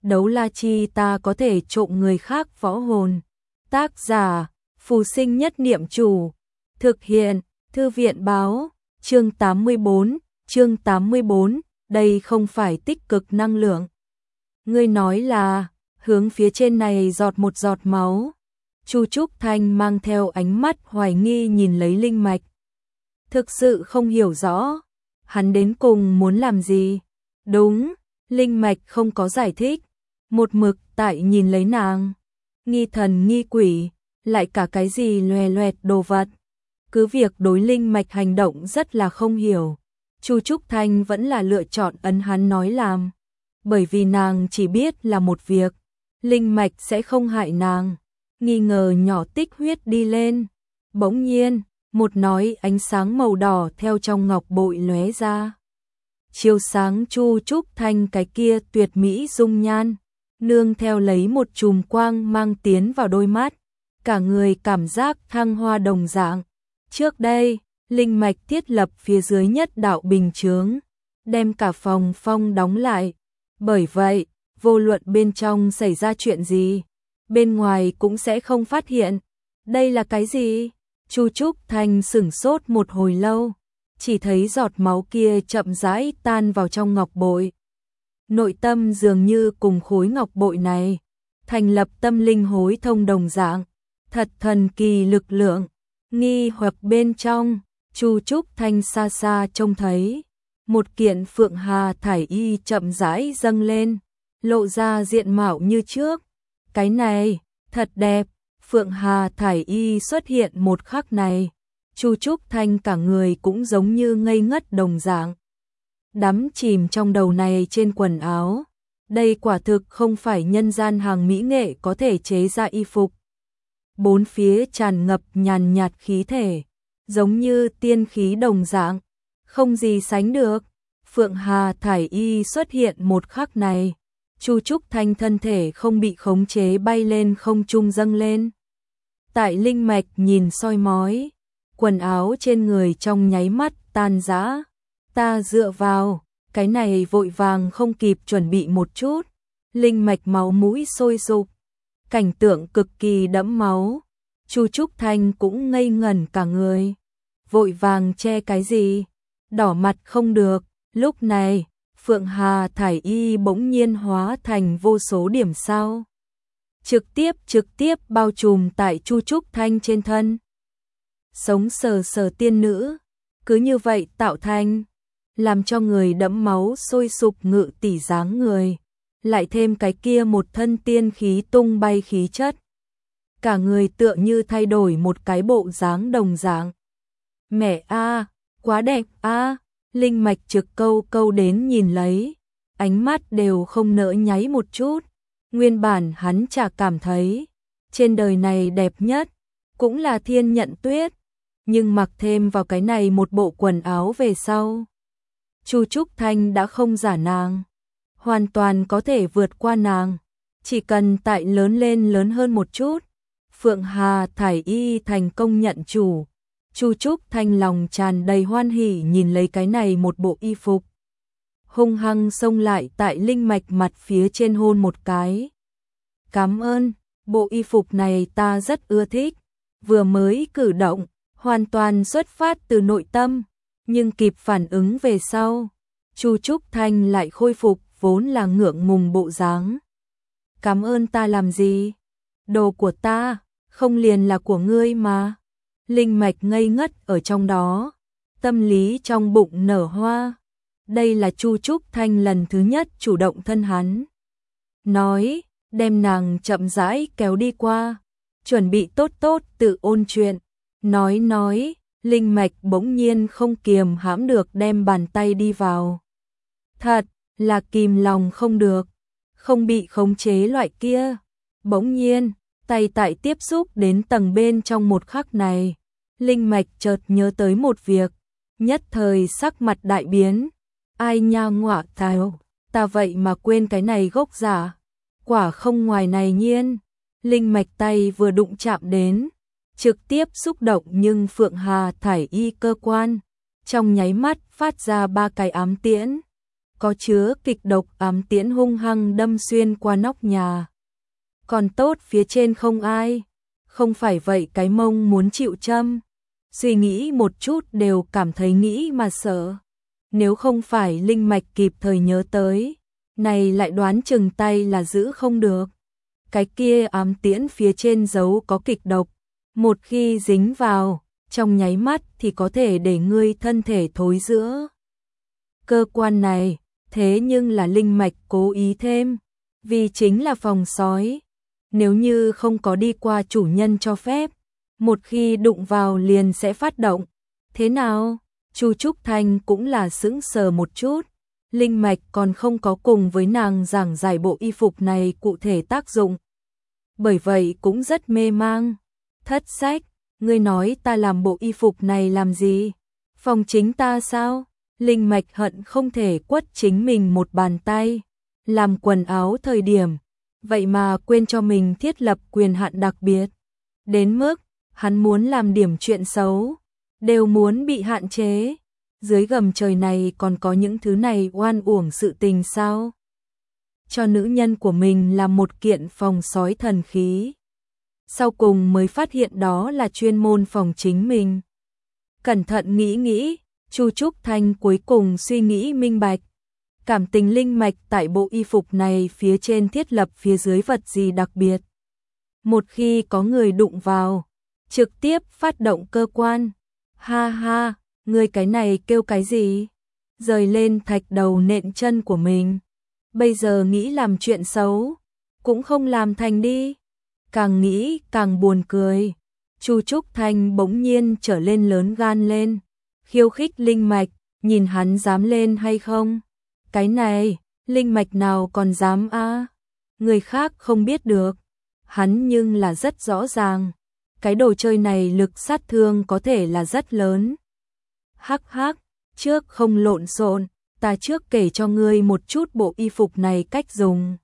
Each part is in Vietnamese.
đấu la chi ta có thể trộm người khác võ hồn. Tác giả, Phù Sinh Nhất Niệm Chủ. Thực hiện, Thư viện báo, chương 84, đây không phải tích cực năng lượng. Ngươi nói là, hướng phía trên này giọt một giọt máu. Chu Trúc Thanh mang theo ánh mắt hoài nghi nhìn lấy linh mạch. Thực sự không hiểu rõ, hắn đến cùng muốn làm gì. Đúng, linh mạch không có giải thích, một mực tại nhìn lấy nàng. Nghi thần nghi quỷ, lại cả cái gì loè loẹt đồ vật. Cứ việc đối linh mạch hành động rất là không hiểu, Chu Trúc Thanh vẫn là lựa chọn ấn hắn nói làm. Bởi vì nàng chỉ biết là một việc, linh mạch sẽ không hại nàng. Nghi ngờ nhỏ tích huyết đi lên. Bỗng nhiên, một nói ánh sáng màu đỏ theo trong ngọc bội lóe ra. Chiếu sáng Chu Trúc Thanh cái kia tuyệt mỹ dung nhan, nương theo lấy một chùm quang mang tiến vào đôi mắt, cả người cảm giác thăng hoa đồng dạng. Trước đây, linh mạch thiết lập phía dưới nhất đạo bình chướng, đem cả phòng phong đóng lại. Bởi vậy, vô luận bên trong xảy ra chuyện gì, bên ngoài cũng sẽ không phát hiện. Đây là cái gì? Chu Trúc Thanh sửng sốt một hồi lâu, chỉ thấy giọt máu kia chậm rãi tan vào trong ngọc bội. Nội tâm dường như cùng khối ngọc bội này thành lập tâm linh hối thông đồng dạng, thật thần kỳ lực lượng. Nghi hoặc bên trong, Chu Trúc Thanh xa xa trông thấy một kiện phượng hà thải y chậm rãi dâng lên, lộ ra diện mạo như trước. Cái này, thật đẹp. Phượng hà thải y xuất hiện một khắc này, Chu Trúc Thanh cả người cũng giống như ngây ngất đồng dạng. Đắm chìm trong đầu này trên quần áo. Đây quả thực không phải nhân gian hàng mỹ nghệ có thể chế ra y phục. Bốn phía tràn ngập nhàn nhạt khí thể, giống như tiên khí đồng dạng, không gì sánh được. Phượng hà thải y xuất hiện một khắc này, Chu Trúc Thanh thân thể không bị khống chế bay lên không trung dâng lên. Tại linh mạch nhìn soi mói, quần áo trên người trong nháy mắt tan rã. Ta dựa vào, cái này vội vàng không kịp chuẩn bị một chút. Linh mạch máu mũi sôi sục, cảnh tượng cực kỳ đẫm máu. Chu Trúc Thanh cũng ngây ngẩn cả người. Vội vàng che cái gì? Đỏ mặt không được. Lúc này, Phượng hà thải y bỗng nhiên hóa thành vô số điểm sao. Trực tiếp bao trùm tại Chu Trúc Thanh trên thân. Sống sờ sờ tiên nữ, cứ như vậy tạo thành, làm cho người đẫm máu sôi sục ngự tỷ dáng người, lại thêm cái kia một thân tiên khí tung bay khí chất. Cả người tựa như thay đổi một cái bộ dáng đồng dạng. Mẹ a, quá đẹp a. Linh mạch trực câu đến nhìn lấy, ánh mắt đều không nỡ nháy một chút. Nguyên bản hắn chả cảm thấy trên đời này đẹp nhất cũng là Thiên Nhận Tuyết, nhưng mặc thêm vào cái này một bộ quần áo về sau, Chu Trúc Thanh đã không giả nàng, hoàn toàn có thể vượt qua nàng, chỉ cần tại lớn lên lớn hơn một chút. Phượng hà thải y thành công nhận chủ. Chu Trúc Thanh lòng tràn đầy hoan hỉ nhìn lấy cái này một bộ y phục. Hung hăng xông lại tại linh mạch mặt phía trên hôn một cái. Cảm ơn, bộ y phục này ta rất ưa thích. Vừa mới cử động, hoàn toàn xuất phát từ nội tâm, nhưng kịp phản ứng về sau, Chu Trúc Thanh lại khôi phục vốn là ngượng ngùng bộ dáng. Cảm ơn ta làm gì? Đồ của ta, không liền là của ngươi mà. Linh mạch ngây ngất ở trong đó, tâm lý trong bụng nở hoa. Đây là Chu Trúc Thanh lần thứ nhất chủ động thân hắn. Nói, đem nàng chậm rãi kéo đi qua, chuẩn bị tốt tự ôn chuyện. Nói, linh mạch bỗng nhiên không kiềm hãm được đem bàn tay đi vào. Thật là kìm lòng không được, không bị khống chế loại kia. Bỗng nhiên, tay tại tiếp xúc đến tầng bên trong một khắc này, linh mạch chợt nhớ tới một việc, nhất thời sắc mặt đại biến. Ai nha ngọa tào, ta vậy mà quên cái này gốc giả. Quả không ngoài này nhiên. Linh mạch tay vừa đụng chạm đến, trực tiếp xúc động nhưng Phượng hà thải y cơ quan, trong nháy mắt phát ra 3 cái ám tiễn. có chứa kịch độc ám tiễn hung hăng đâm xuyên qua nóc nhà. Còn tốt phía trên không ai, không phải vậy cái mông muốn chịu châm. Suy nghĩ một chút đều cảm thấy nghĩ mà sợ. Nếu không phải linh mạch kịp thời nhớ tới, này lại đoán chừng tay là giữ không được. Cái kia ám tiễn phía trên giấu có kịch độc, một khi dính vào, trong nháy mắt thì có thể để ngươi thân thể thối rữa. Cơ quan này, thế nhưng là linh mạch cố ý thêm, vì chính là phòng sói. Nếu như không có đi qua chủ nhân cho phép, một khi đụng vào liền sẽ phát động. Thế nào? Chu Trúc Thanh cũng là sững sờ một chút. Linh mạch còn không có cùng với nàng giảng giải bộ y phục này cụ thể tác dụng. Bởi vậy cũng rất mê mang. Thất sách, ngươi nói ta làm bộ y phục này làm gì? Phòng chính ta sao? Linh mạch hận không thể quất chính mình một bàn tay. Làm quần áo thời điểm, vậy mà quên cho mình thiết lập quyền hạn đặc biệt. Đến mức, hắn muốn làm điểm chuyện xấu, đều muốn bị hạn chế. Dưới gầm trời này còn có những thứ này oan uổng sự tình sao? Cho nữ nhân của mình là một kiện phòng sói thần khí. Sau cùng mới phát hiện đó là chuyên môn phòng chính mình. Cẩn thận nghĩ nghĩ, Chu Trúc Thanh cuối cùng suy nghĩ minh bạch. Cảm tình linh mạch tại bộ y phục này phía trên thiết lập phía dưới vật gì đặc biệt. Một khi có người đụng vào, trực tiếp phát động cơ quan. Ha ha, ngươi cái này kêu cái gì? Rời lên thạch đầu nện chân của mình. Bây giờ nghĩ làm chuyện xấu, cũng không làm thành đi. Càng nghĩ càng buồn cười. Chu Trúc Thanh bỗng nhiên trở lên lớn gan lên. Khiêu khích linh mạch, nhìn hắn dám lên hay không? Cái này, linh mạch nào còn dám a? Người khác không biết được. Hắn nhưng là rất rõ ràng. Cái đồ chơi này lực sát thương có thể là rất lớn. Hắc hắc, trước không lộn xộn, ta trước kể cho ngươi một chút bộ y phục này cách dùng.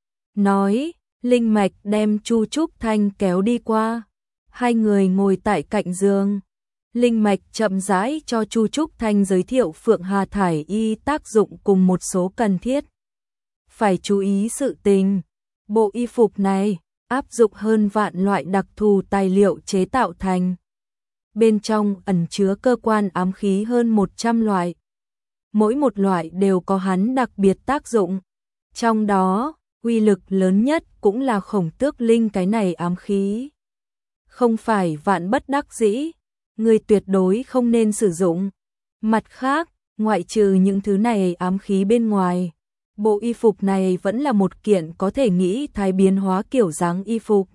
Nói, linh mạch đem Chu Trúc Thanh kéo đi qua. Hai người ngồi tại cạnh giường. Linh mạch chậm rãi cho Chu Trúc Thanh giới thiệu Phượng Hà thải y tác dụng cùng một số cần thiết. Phải chú ý sự tình, bộ y phục này áp dụng hơn vạn loại đặc thù tài liệu chế tạo thành. Bên trong ẩn chứa cơ quan ám khí hơn 100 loại. Mỗi một loại đều có hắn đặc biệt tác dụng. Trong đó, uy lực lớn nhất cũng là Khổng Tước Linh cái này ám khí. Không phải vạn bất đắc dĩ, người tuyệt đối không nên sử dụng. Mặt khác, ngoại trừ những thứ này ám khí bên ngoài, bộ y phục này vẫn là một kiện có thể nghĩ thái biến hóa kiểu dáng y phục.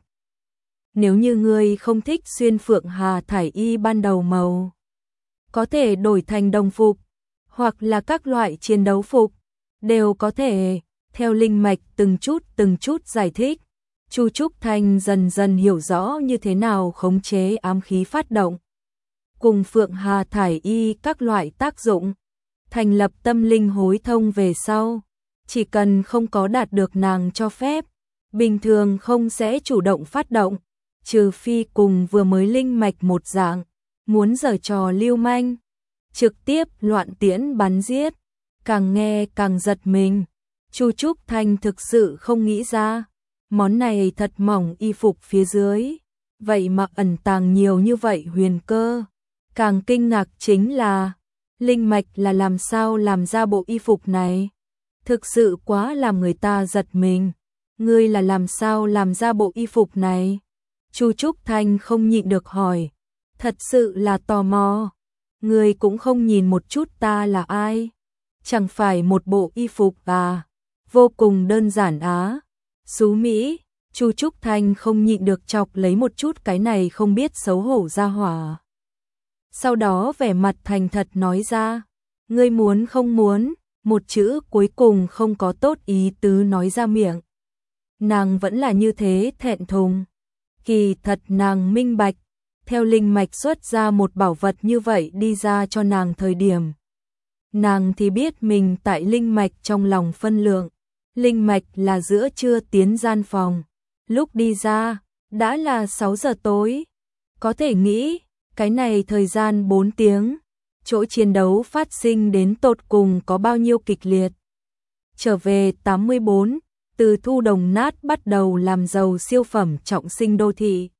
Nếu như ngươi không thích xuyên Phượng Hà thải y ban đầu màu, có thể đổi thành đồng phục, hoặc là các loại chiến đấu phục, đều có thể. Theo linh mạch từng chút giải thích, Chu Trúc Thanh dần dần hiểu rõ như thế nào khống chế ám khí phát động. Cùng Phượng Hà thải y các loại tác dụng, thành lập tâm linh hối thông về sau. Chỉ cần không có đạt được nàng cho phép, bình thường không sẽ chủ động phát động, trừ phi cùng vừa mới linh mạch một dạng, muốn giở trò lưu manh, trực tiếp loạn tiễn bắn giết. Càng nghe càng giật mình, Chu Trúc Thanh thực sự không nghĩ ra, món này thật mỏng y phục phía dưới, vậy mà ẩn tàng nhiều như vậy huyền cơ. Càng kinh ngạc chính là, linh mạch là làm sao làm ra bộ y phục này. Thực sự quá làm người ta giật mình. Ngươi là làm sao làm ra bộ y phục này? Chu Trúc Thanh không nhịn được hỏi. Thật sự là tò mò. Ngươi cũng không nhìn một chút ta là ai? Chẳng phải một bộ y phục à? Vô cùng đơn giản á. Xú Mỹ, Chu Trúc Thanh không nhịn được chọc lấy một chút cái này không biết xấu hổ ra hỏa. Sau đó vẻ mặt thành thật nói ra. Ngươi muốn không muốn? Một chữ cuối cùng không có tốt ý tứ nói ra miệng. Nàng vẫn là như thế thẹn thùng. Kỳ thật nàng minh bạch, theo linh mạch xuất ra một bảo vật như vậy đi ra cho nàng thời điểm. Nàng thì biết mình tại linh mạch trong lòng phân lượng. Linh mạch là giữa trưa tiến gian phòng. Lúc đi ra, đã là 6 giờ tối. Có thể nghĩ, cái này thời gian 4 tiếng. Chỗ chiến đấu phát sinh đến tột cùng có bao nhiêu kịch liệt. Trở về 84, từ thu đồng nát bắt đầu làm giàu siêu phẩm trọng sinh đô thị.